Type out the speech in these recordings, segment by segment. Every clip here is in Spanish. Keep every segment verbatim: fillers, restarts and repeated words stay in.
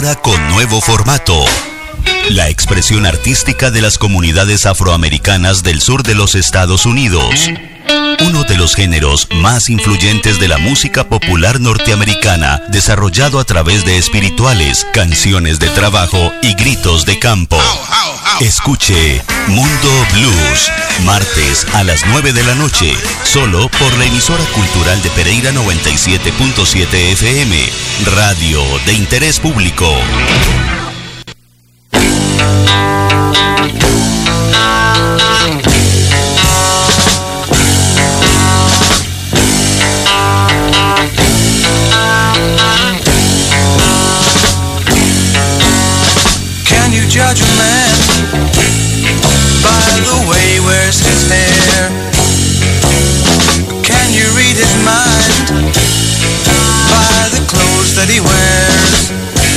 ahora con nuevo formato. La expresión artística de las comunidades afroamericanas del sur de los Estados Unidos. Uno de los géneros más influyentes de la música popular norteamericana, desarrollado a través de espirituales, canciones de trabajo y gritos de campo. Escuche Mundo Blues, martes a las nueve de la noche, solo por la emisora cultural de Pereira noventa y siete punto siete F M, radio de interés público. Judge a man by the way he wears his hair. Can you read his mind by the clothes that he wears?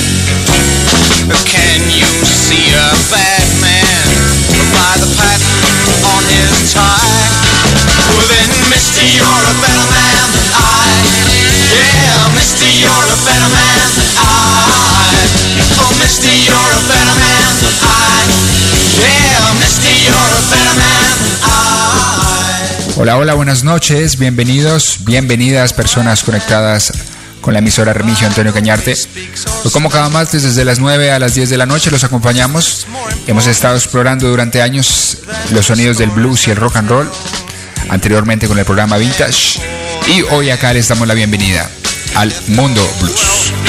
Can you see a bad man by the pattern on his tie? Well then, mister, you're a better man than I. Yeah, mister, you're a better man than I. Oh, mister, you're a better man than I. Yeah, mister, you're a better man than I. Hola, hola, buenas noches, bienvenidos, bienvenidas personas conectadas con la emisora Remigio Antonio Cañarte. Como cada martes desde las nueve a las diez de la noche los acompañamos. Hemos estado explorando durante años los sonidos del blues y el rock and roll, anteriormente con el programa Vintage, y hoy acá les damos la bienvenida al Mundo Blues.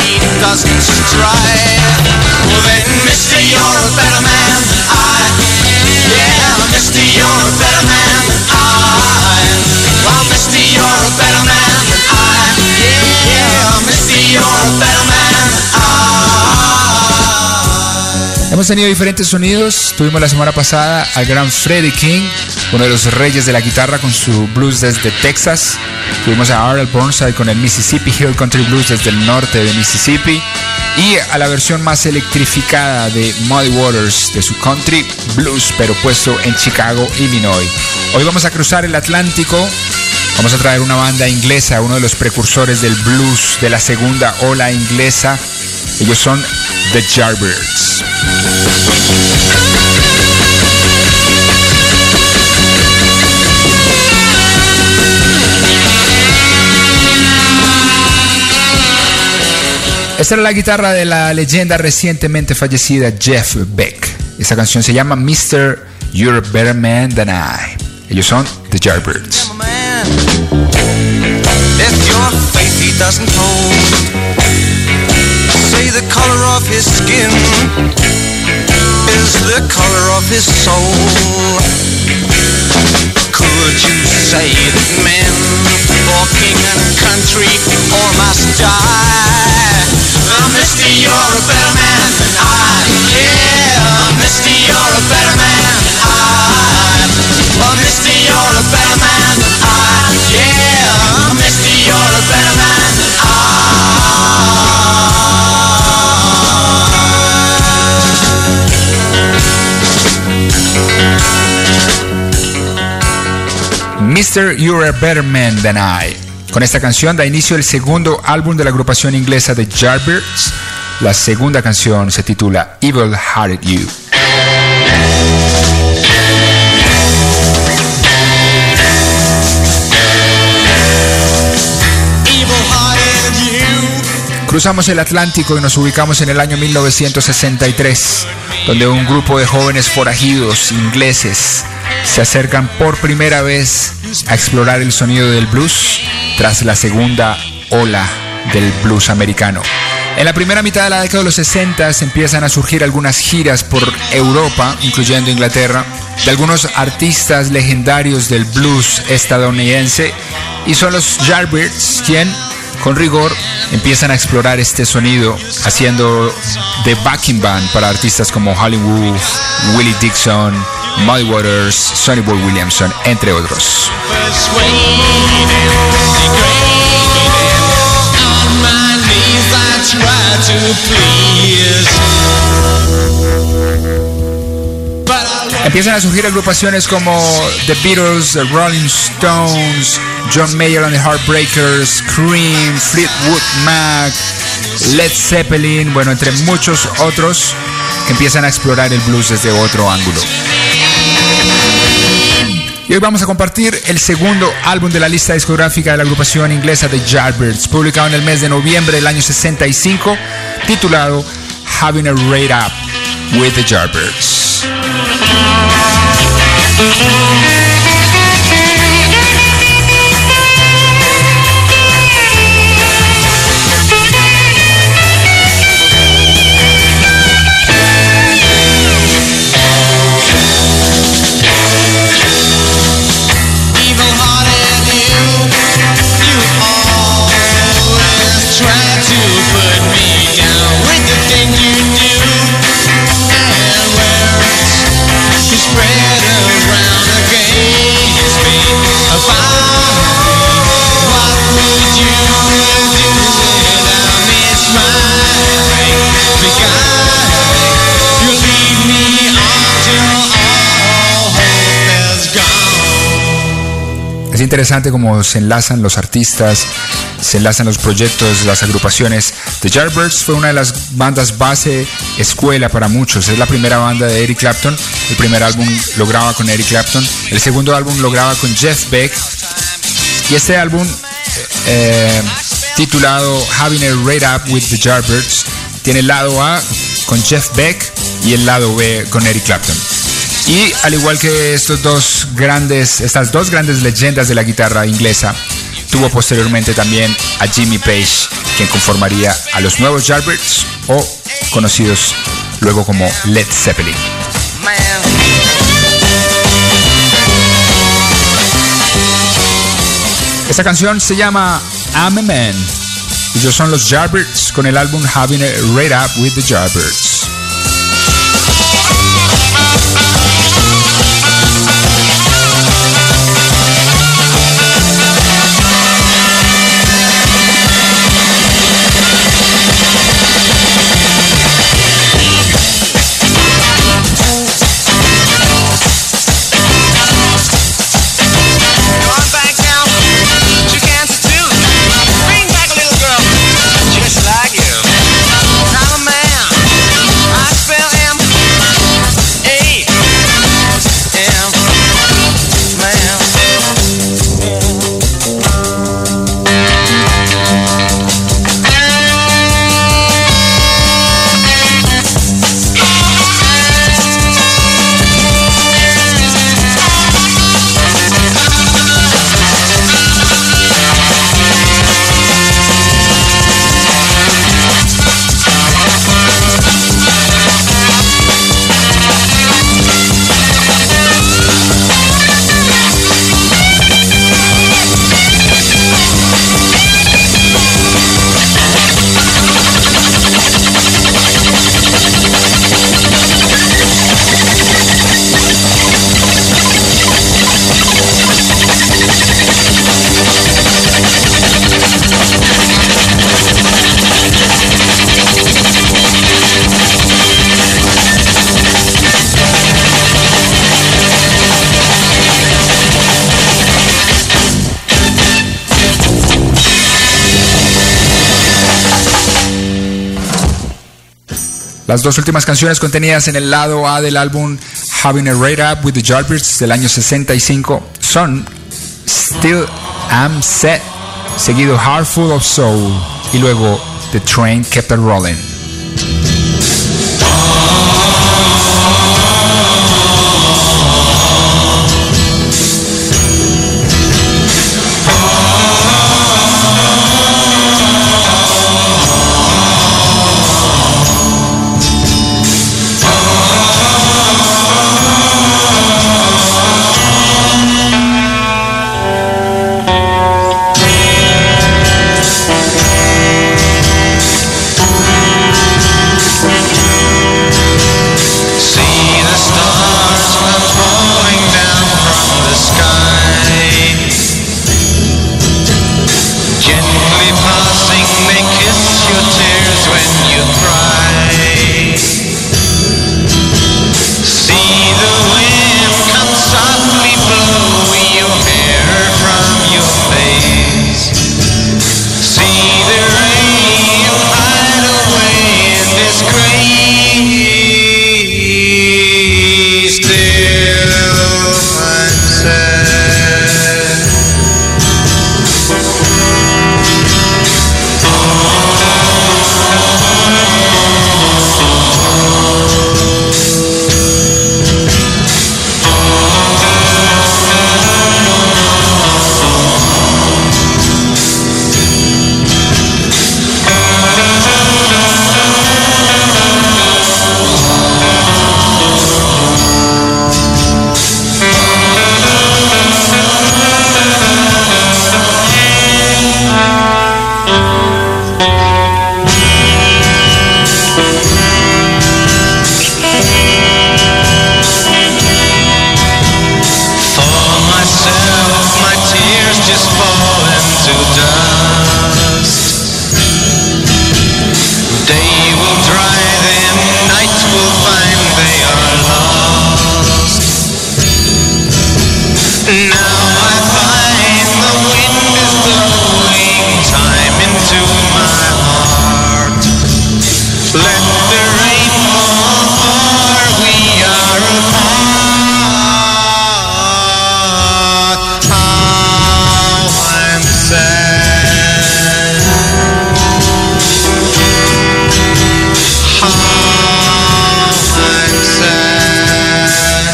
Hemos tenido diferentes sonidos. Tuvimos la semana pasada al gran Freddie King, uno de los reyes de la guitarra, con su blues desde Texas. Tuvimos a Arnold Burnside con el Mississippi Hill Country Blues desde el norte de Mississippi, y a la versión más electrificada de Muddy Waters de su country blues, pero puesto en Chicago, Illinois. Hoy vamos a cruzar el Atlántico. Vamos a traer una banda inglesa, uno de los precursores del blues de la segunda ola inglesa. Ellos son The Yardbirds. Esta era la guitarra de la leyenda recientemente fallecida Jeff Beck. Esta canción se llama mister You're a Better Man Than I. Ellos son The Yardbirds. If your faith he doesn't hold, say the color of his skin is the color of his soul. Could you say that men for king and country all must die? Oh, mister, you're a better man than I. Yeah, mister, you're a better man than I. Oh, mister, you're a better man than I. Yeah, mister, you're a better man than I. mister You're a Better Man Than I. Con esta canción da inicio el segundo álbum de la agrupación inglesa The Yardbirds. La segunda canción se titula Evil Hearted You. Cruzamos el Atlántico y nos ubicamos en el año mil novecientos sesenta y tres, donde un grupo de jóvenes forajidos ingleses se acercan por primera vez a explorar el sonido del blues tras la segunda ola del blues americano. En la primera mitad de la década de los sesenta empiezan a surgir algunas giras por Europa, incluyendo Inglaterra, de algunos artistas legendarios del blues estadounidense, y son los Yardbirds quien, con rigor, empiezan a explorar este sonido, haciendo de backing band para artistas como Hollywood, Willie Dixon, Muddy Waters, Sonny Boy Williamson, entre otros. Empiezan a surgir agrupaciones como The Beatles, The Rolling Stones, John Mayer and the Heartbreakers, Cream, Fleetwood Mac, Led Zeppelin, bueno, entre muchos otros que empiezan a explorar el blues desde otro ángulo. Y hoy vamos a compartir el segundo álbum de la lista discográfica de la agrupación inglesa The Yardbirds, publicado en el mes de noviembre del año sesenta y cinco, titulado Having a Rate Up with the Yardbirds. Es interesante cómo se enlazan los artistas, se enlazan los proyectos, las agrupaciones. The Yardbirds fue una de las bandas base escuela para muchos. Es la primera banda de Eric Clapton. El primer álbum lo graba con Eric Clapton. El segundo álbum lo graba con Jeff Beck. Y este álbum, eh, titulado Having a Rate Up with the Yardbirds, tiene el lado A con Jeff Beck y el lado B con Eric Clapton. Y al igual que estos dos grandes, estas dos grandes leyendas de la guitarra inglesa, tuvo posteriormente también a Jimmy Page, quien conformaría a los nuevos Yardbirds, o conocidos luego como Led Zeppelin. Esta canción se llama I'm a Man. Ellos son los Yardbirds con el álbum Having a Rate Up with the Yardbirds. Las dos últimas canciones contenidas en el lado A del álbum Having a Rate Up with the Yardbirds del año sesenta y cinco son Still Am Set, seguido Heart Full of Soul y luego The Train Kept a Rolling. try, then night will find they are lost. Now I find the wind is blowing time into my heart. Let the rain fall, for we are apart. How I'm sad. How I'm sad.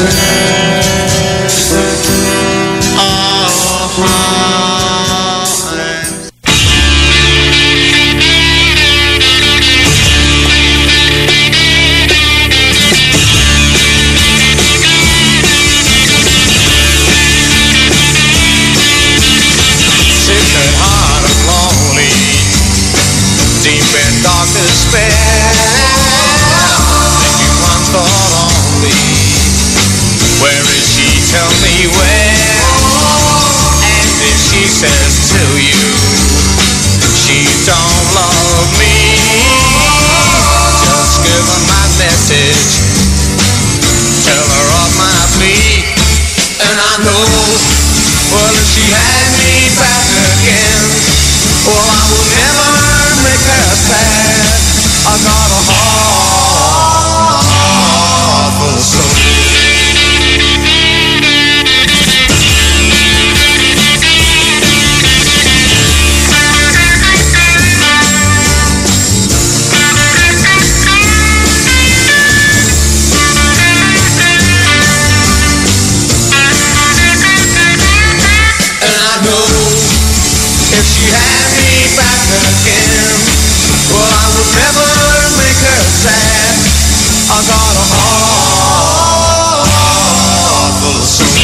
Oh, how I'm sick at heart and lonely, deep in dark despair. Thinking one thought only, where is she? Tell me where. And if she says to you, she don't love me, just give her my message, tell her of my plea. And I know, well, if she had me back again, well, I will never make her sad. I got a heart full of soul. If she had me back again, well, I would never make her sad. I got a heart full of soul.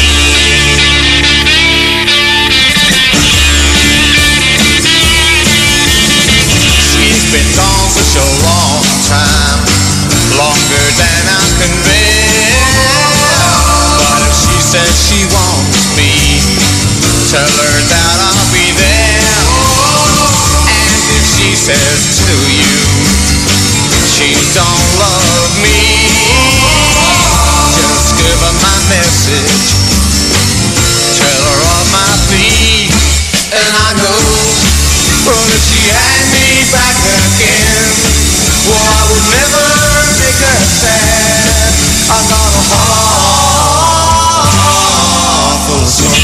She's been gone for so long time, longer than I can bear. But if she says she wants me, tell her that I'll be there. And if she says to you, she don't love me, just give her my message, tell her of my plea. And I know, well, if she had me back again, well, I would never make her sad. I got a heart full of soul.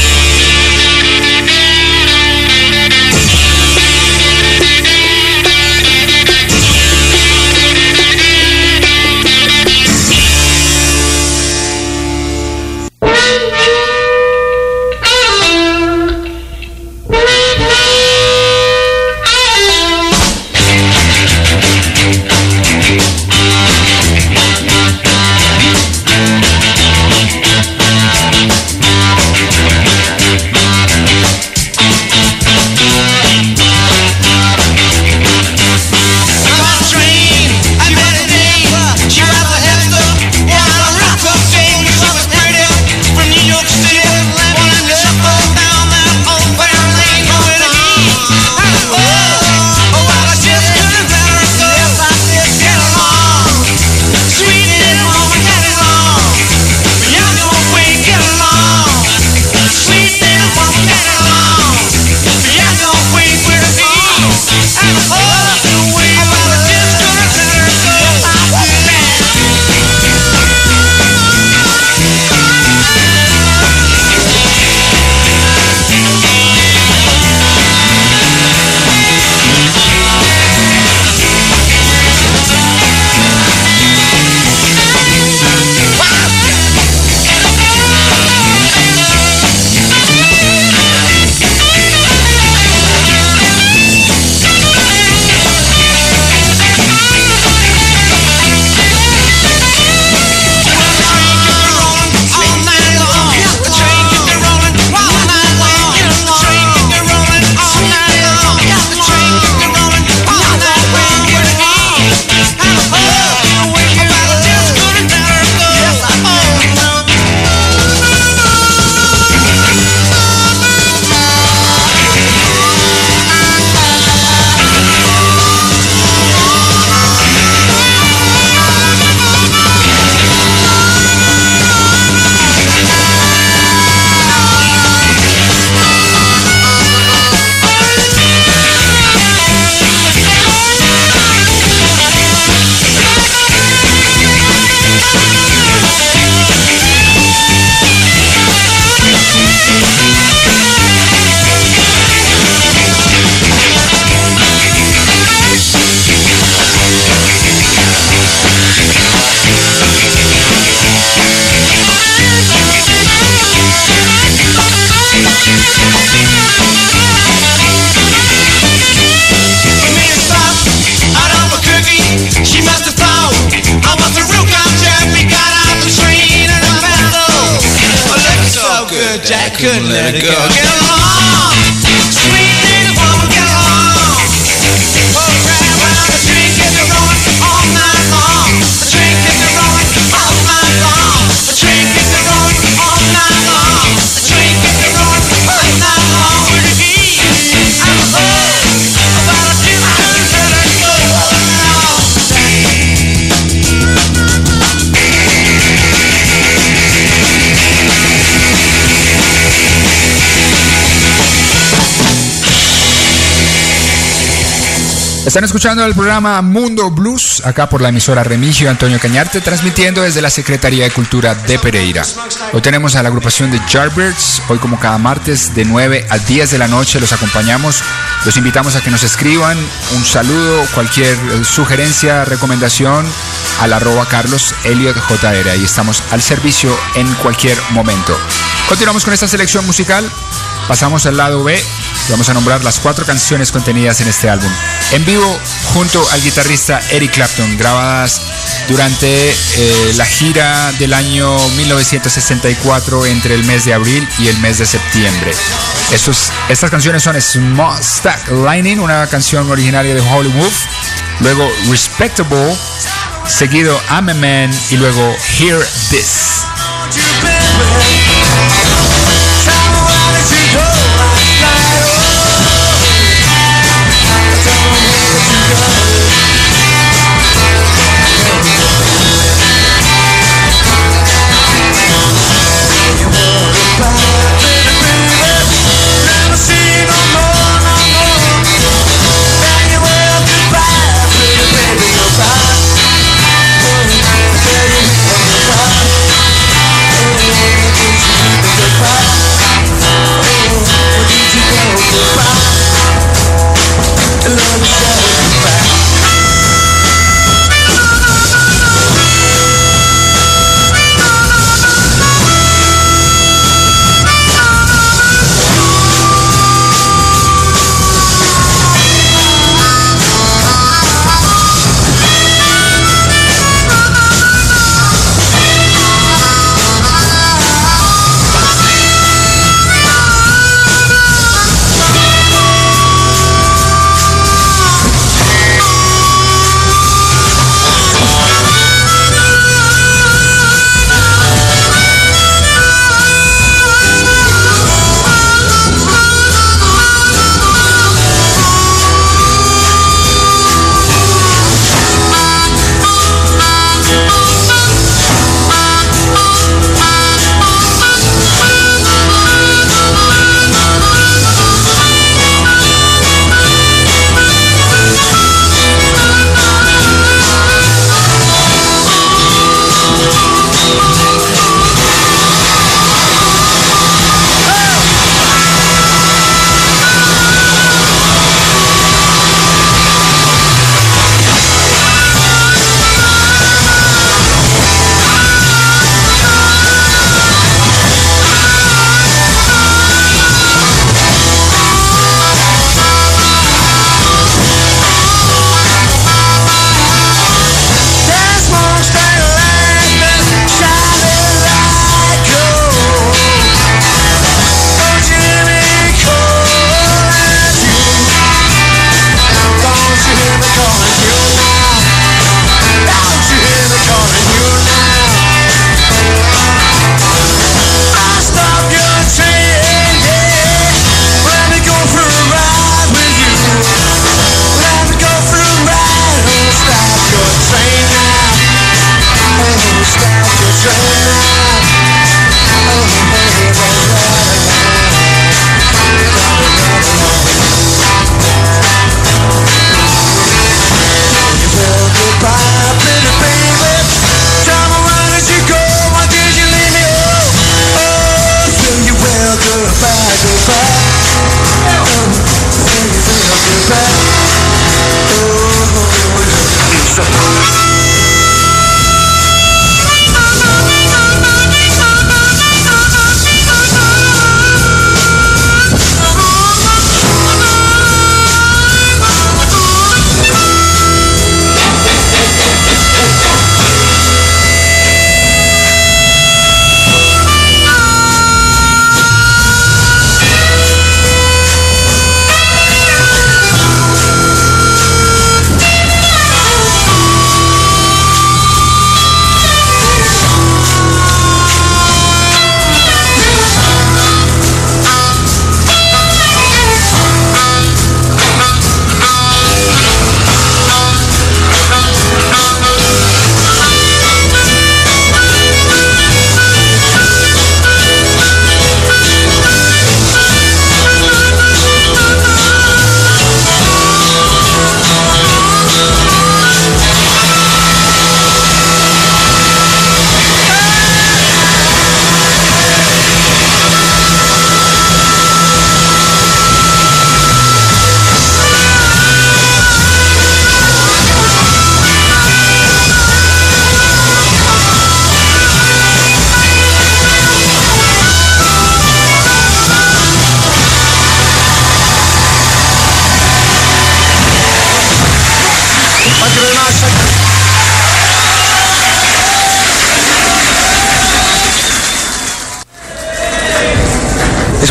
couldn't let it go. Get along, sweet little woman, get along. Oh, right around the tree, get the rolling all night long. The train gets the rolling all night long. The train gets the rolling all night long. The train gets the rolling all night long. With the heat and the love about a few couldn't let it go. Están escuchando el programa Mundo Blues, acá por la emisora Remigio Antonio Cañarte, transmitiendo desde la Secretaría de Cultura de Pereira. Hoy tenemos a la agrupación de Yardbirds. Hoy, como cada martes, de nueve a diez de la noche los acompañamos. Los invitamos a que nos escriban un saludo, cualquier sugerencia, recomendación al arroba Carlos Elliot J R. Ahí estamos al servicio en cualquier momento. Continuamos con esta selección musical. Pasamos al lado B. Vamos a nombrar las cuatro canciones contenidas en este álbum. En vivo, junto al guitarrista Eric Clapton, grabadas durante eh, la gira del año mil novecientos sesenta y cuatro entre el mes de abril y el mes de septiembre. Estos, estas canciones son Small Stack Lightning, una canción originaria de Howlin' Wolf, luego Respectable, seguido I'm a Man y luego Hear This.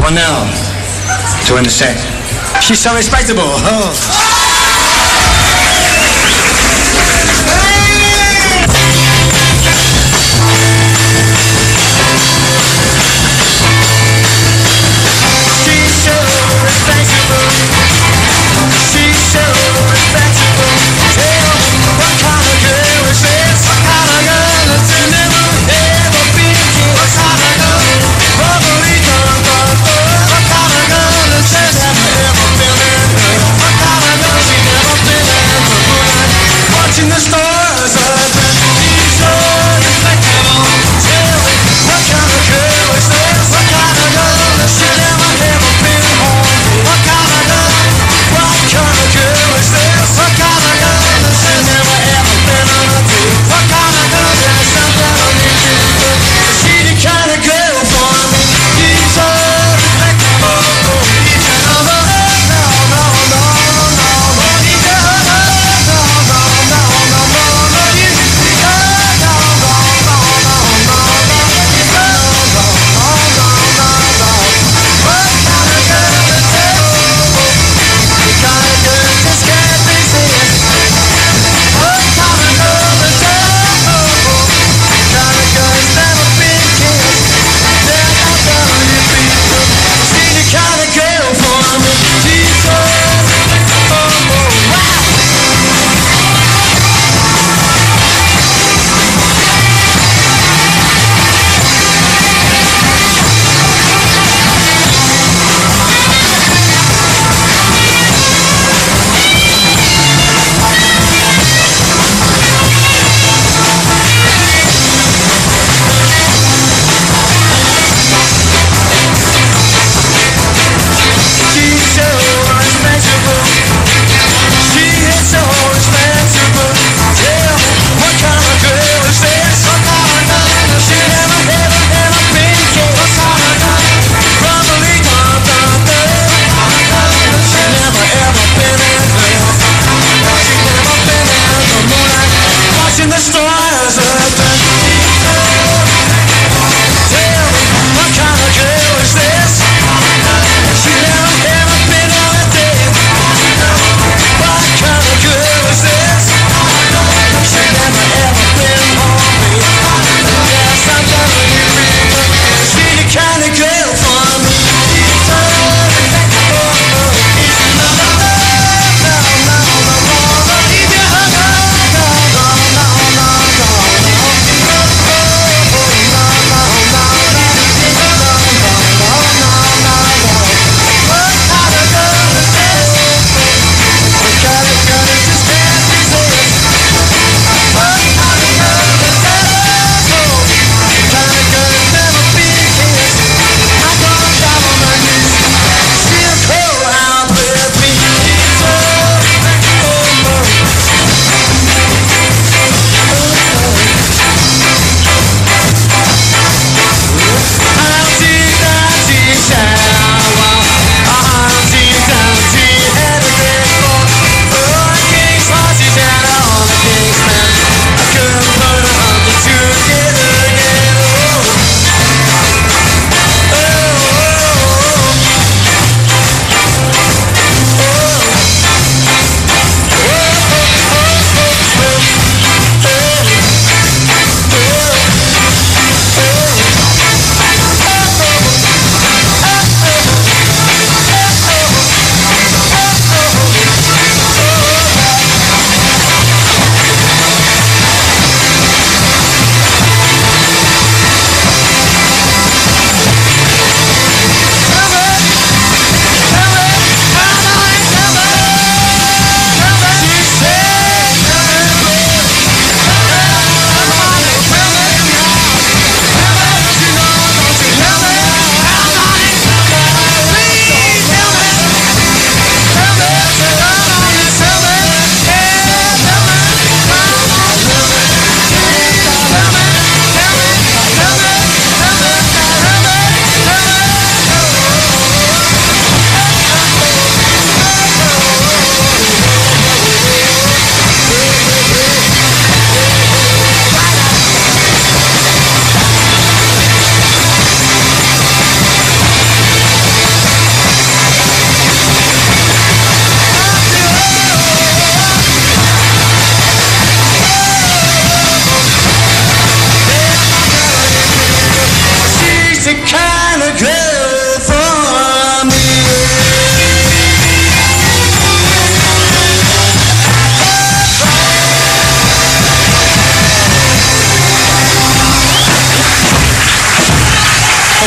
Cornell to intersect. She's so respectable. Oh. What kind of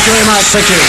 Thank you very much. Thank you.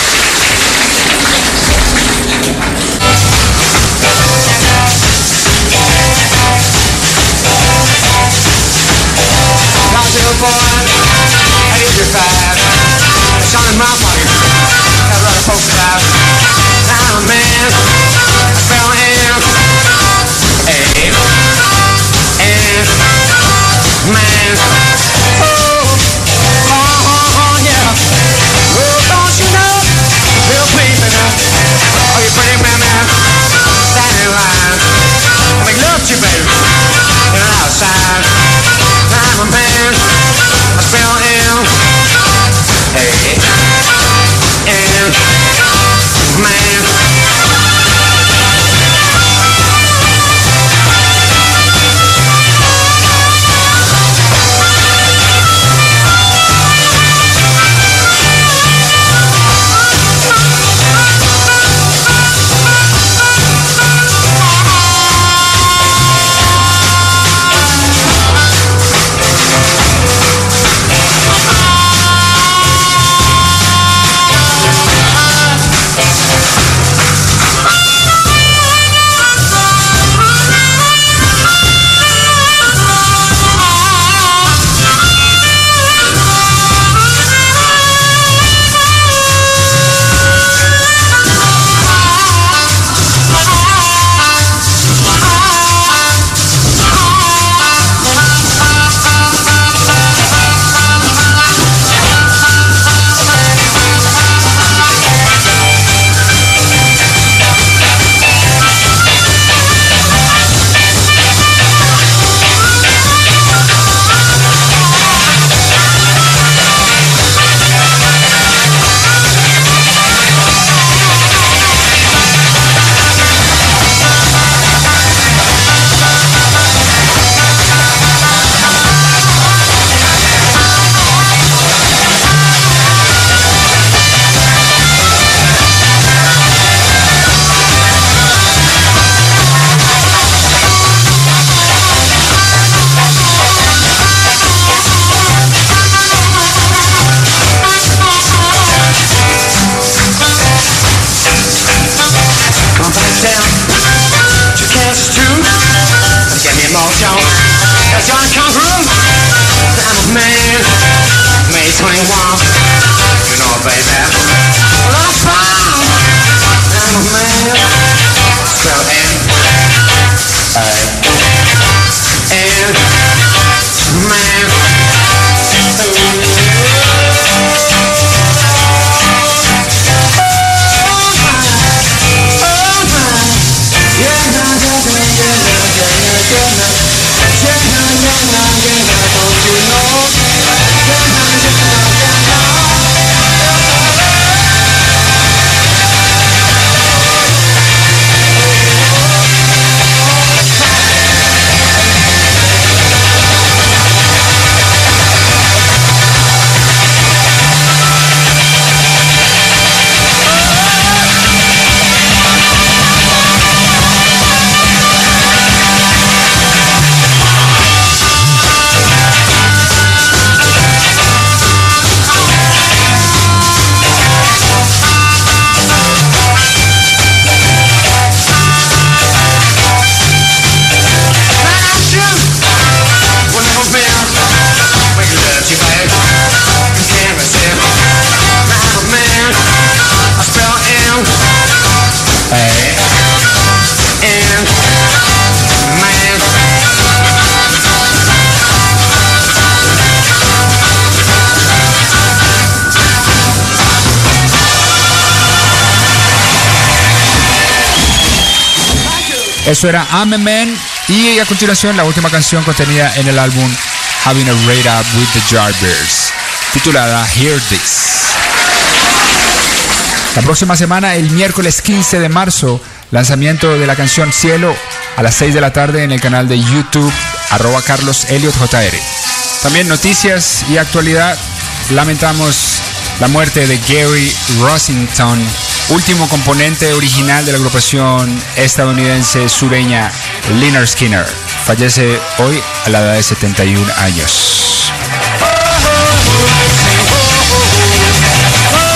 Little boy, at age of five, it's on in my pocket, got a lot of folks about. Now I'm a man, I fell in, hey, and man, oh, oh, oh, oh, yeah. Well, don't you know, little baby now, oh, you pretty women, stand in line, I make love to you, baby, in and outside. I'm a man, I spell M, hey, and man. Eso era I'm a Man, y a continuación la última canción contenida en el álbum Having a Rate Up with the Yardbirds, titulada Hear This. La próxima semana, el miércoles quince de marzo, lanzamiento de la canción Cielo a las seis de la tarde en el canal de YouTube arroba Carlos Elliot J R. También noticias y actualidad. Lamentamos la muerte de Gary Rossington, último componente original de la agrupación estadounidense sureña Lynyrd Skynyrd. Fallece hoy a la edad de setenta y un años. Oh,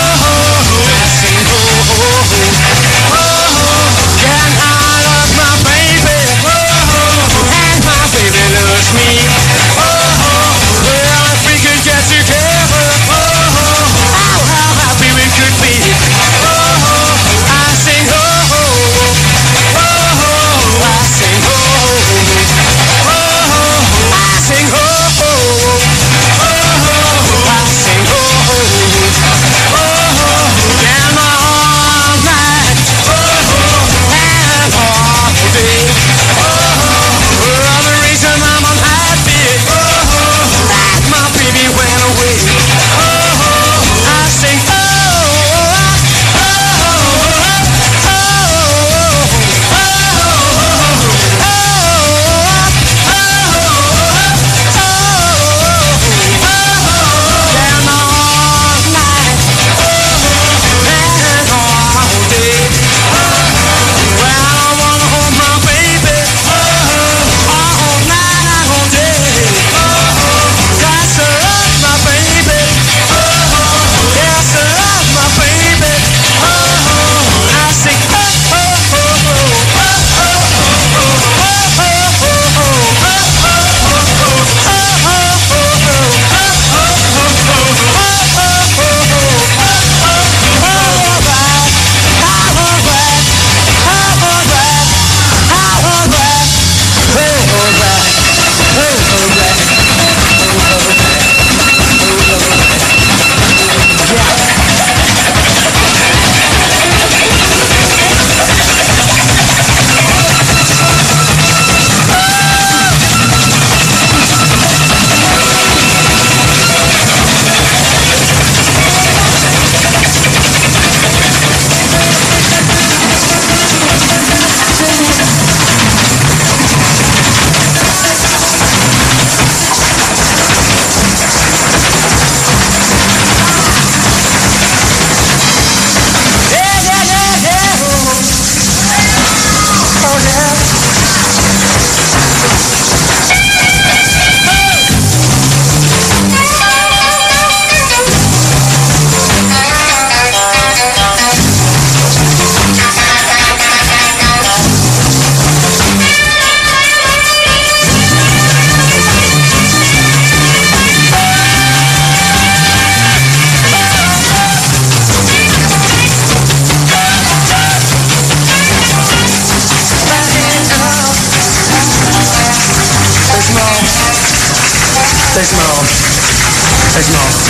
Say some more. Say some more.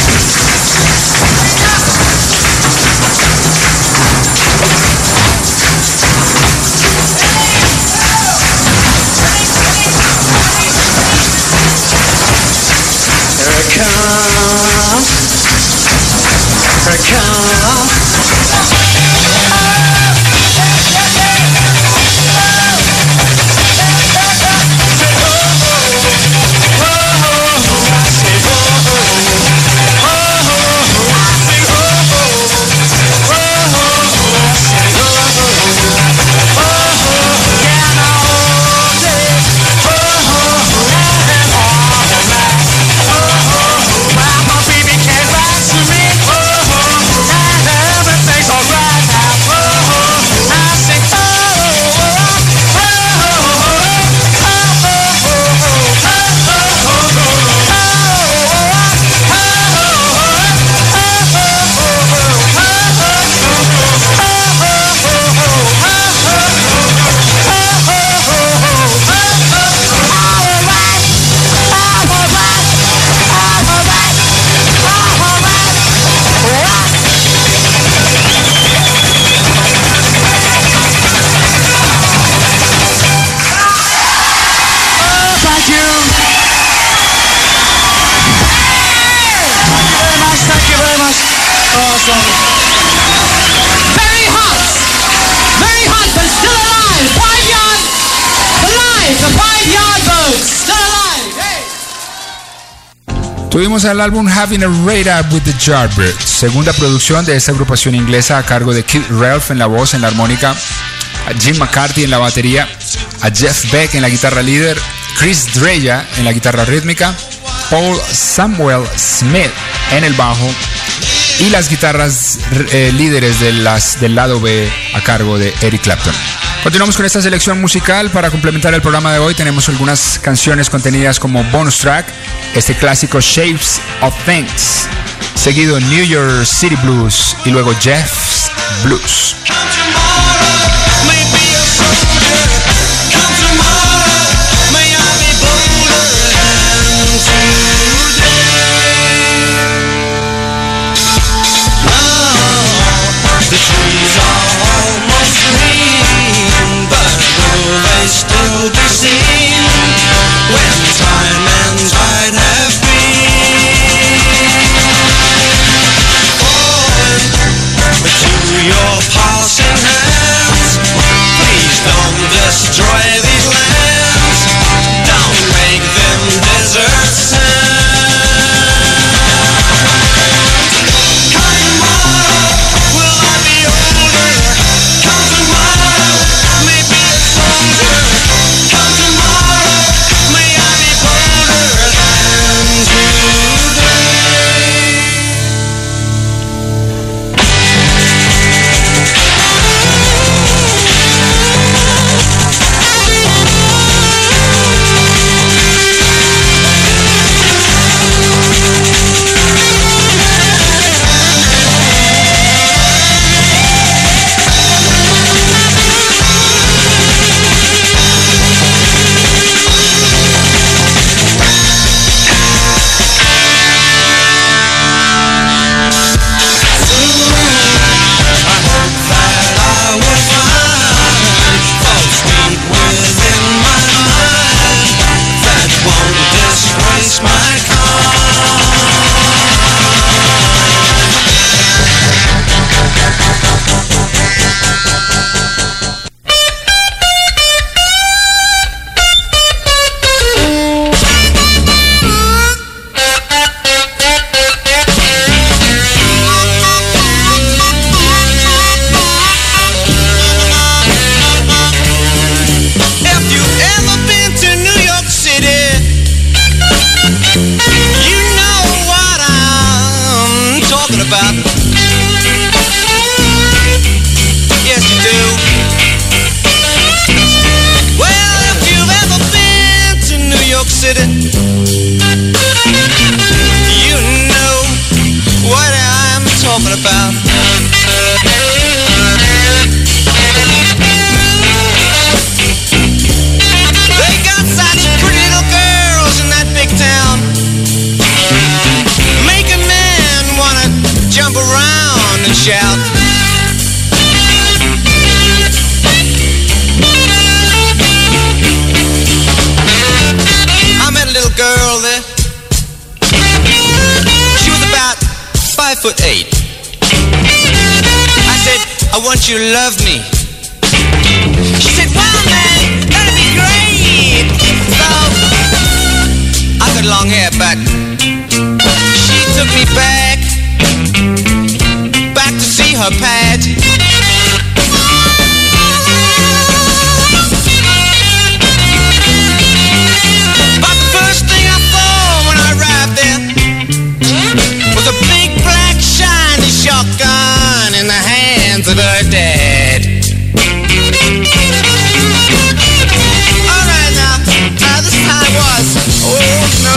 Here it comes. Here it comes. Very hot, very hot, but still alive. Five yard, alive. The five yard boat, still alive. Hey. Tuvimos el álbum Having a Radar with the Yardbirds, segunda producción de esta agrupación inglesa a cargo de Keith Relf en la voz, en la armónica, a Jim McCarthy en la batería, a Jeff Beck en la guitarra líder, Chris Dreja en la guitarra rítmica, Paul Samuel Smith en el bajo y las guitarras eh, líderes de las, del lado B a cargo de Eric Clapton. Continuamos con esta selección musical. Para complementar el programa de hoy tenemos algunas canciones contenidas como bonus track, este clásico Shapes of Things, seguido New York City Blues y luego Jeff's Blues. Still be seen when time and tide have been. Forward to your passing hands, please don't destroy these lands, don't make them desert sands. Come tomorrow, will I be older? Come tomorrow, maybe a soldier. Come tomorrow, may I be bolder than today. They got such pretty little girls in that big town. foot eight. I said, I want you to love me. She said, wow, man, that'd be great. So, I got long hair, but she took me back, back to see her pad. But the first thing I saw when I arrived there was a big black shiny shotgun in the hands of her dad. Alright now, now this time was, oh no.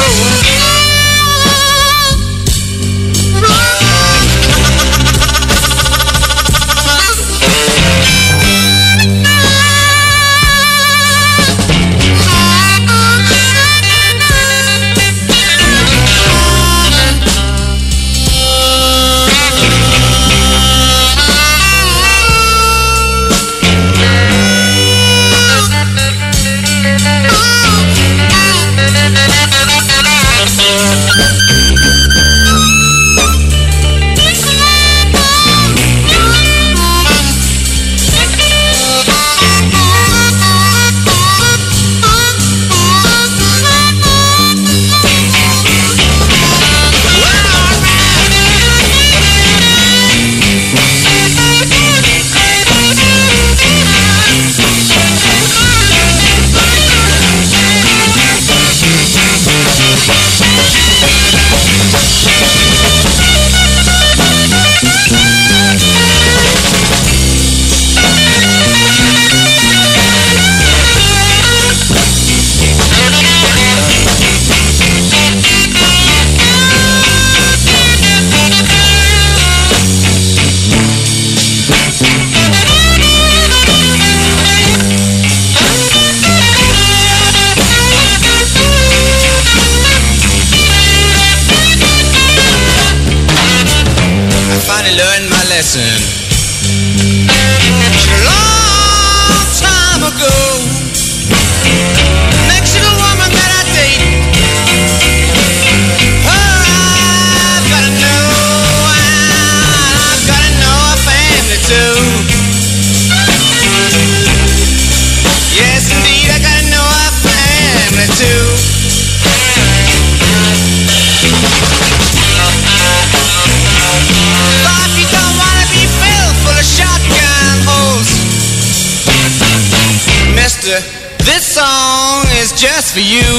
This song is just for you.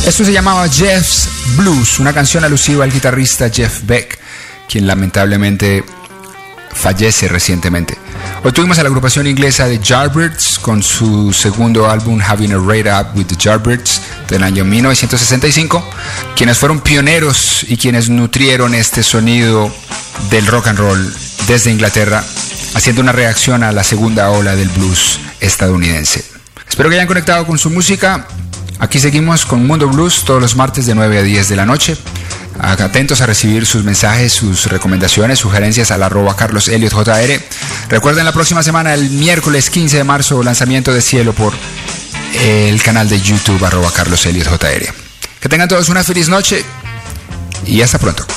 Esto se llamaba Jeff's Blues, una canción alusiva al guitarrista Jeff Beck, quien lamentablemente fallece recientemente. Hoy tuvimos a la agrupación inglesa de Yardbirds con su segundo álbum Having a Rate Up with the Yardbirds del año mil novecientos sesenta y cinco, quienes fueron pioneros y quienes nutrieron este sonido del rock and roll desde Inglaterra, haciendo una reacción a la segunda ola del blues estadounidense. Espero que hayan conectado con su música. Aquí seguimos con Mundo Blues todos los martes de nueve a diez de la noche. Atentos a recibir sus mensajes, sus recomendaciones, sugerencias al arroba Carlos Elliot J R. Recuerden la próxima semana, el miércoles quince de marzo, lanzamiento de Cielo por el canal de YouTube arroba Carlos Elliot J R. Que tengan todos una feliz noche y hasta pronto.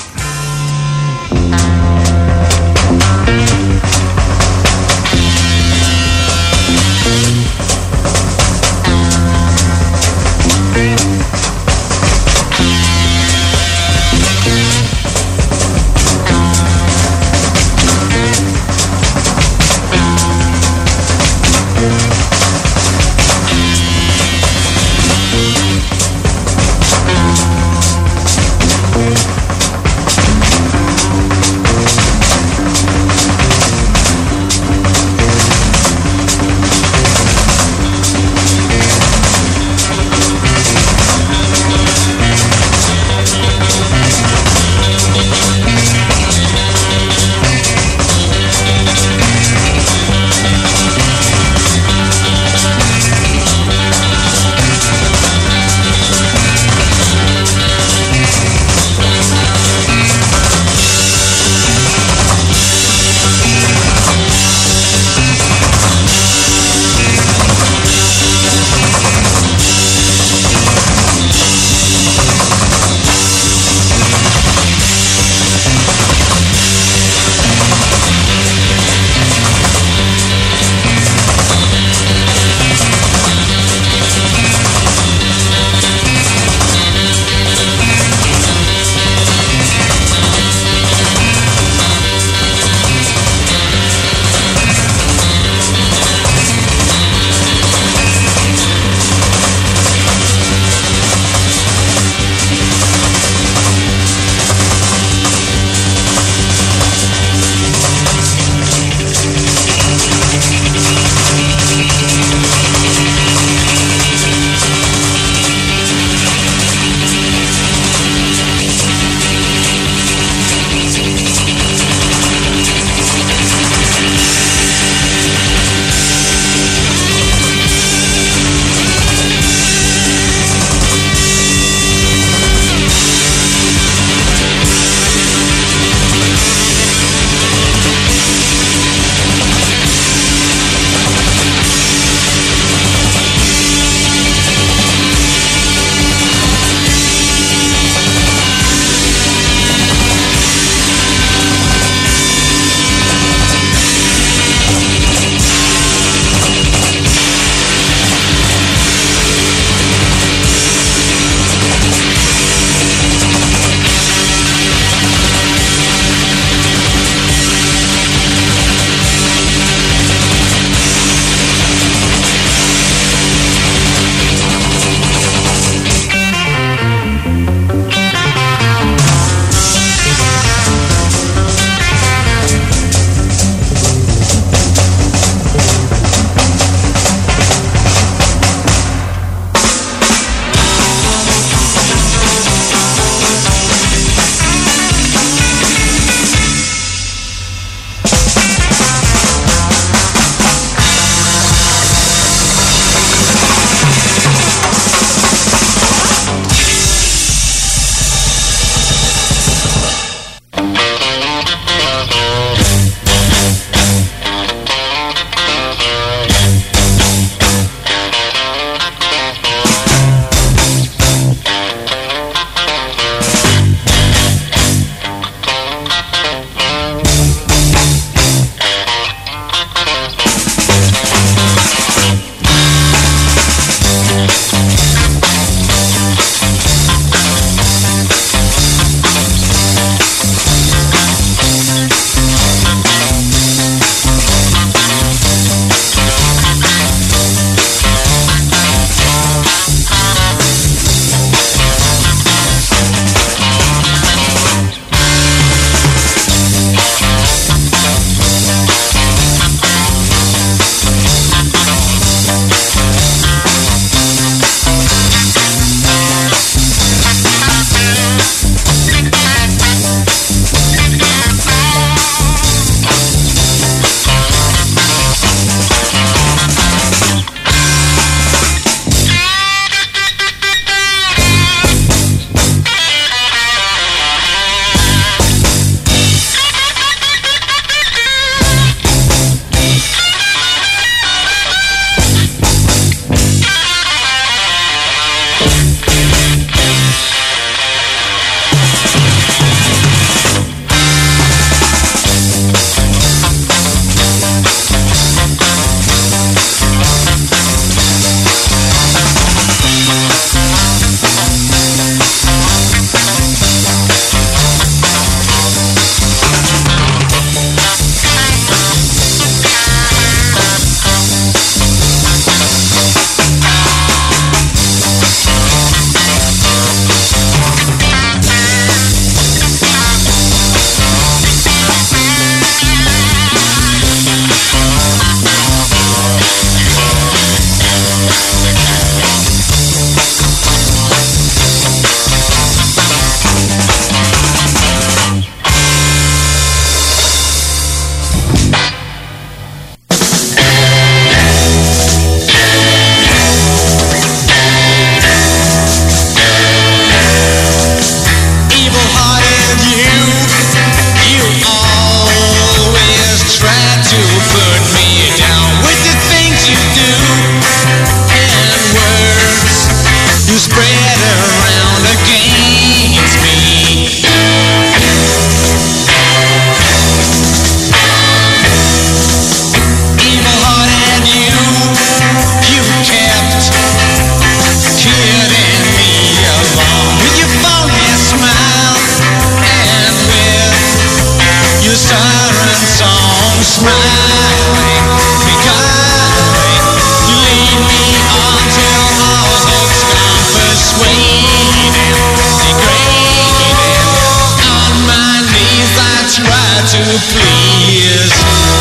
smiling, be kind. You lead me on till all hope's gone, persuaded, degraded. On my knees I try to please,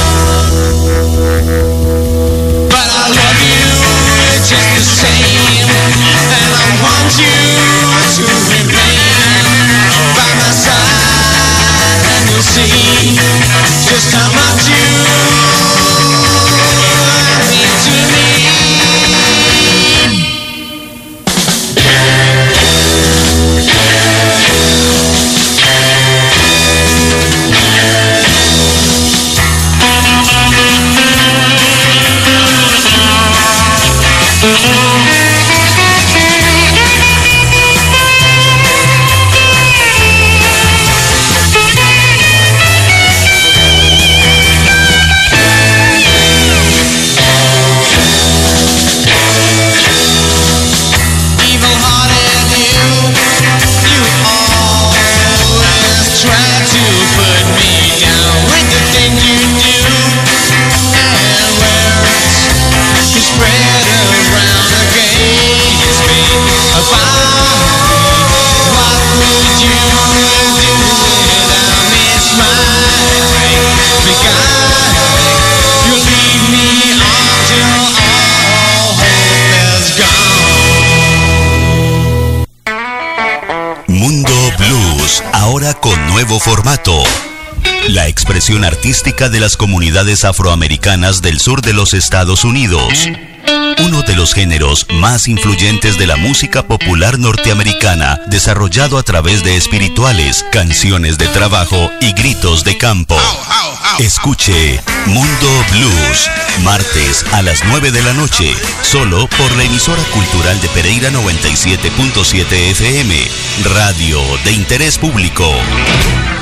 but I love you just the same, and I want you to remain by my side, and you'll see just how much you mean to me. Ahora con nuevo formato. La expresión artística de las comunidades afroamericanas del sur de los Estados Unidos. Uno de los géneros más influyentes de la música popular norteamericana, desarrollado a través de espirituales, canciones de trabajo y gritos de campo. Escuche Mundo Blues, martes a las nueve de la noche, solo por la emisora cultural de Pereira noventa y siete punto siete F M, radio de interés público.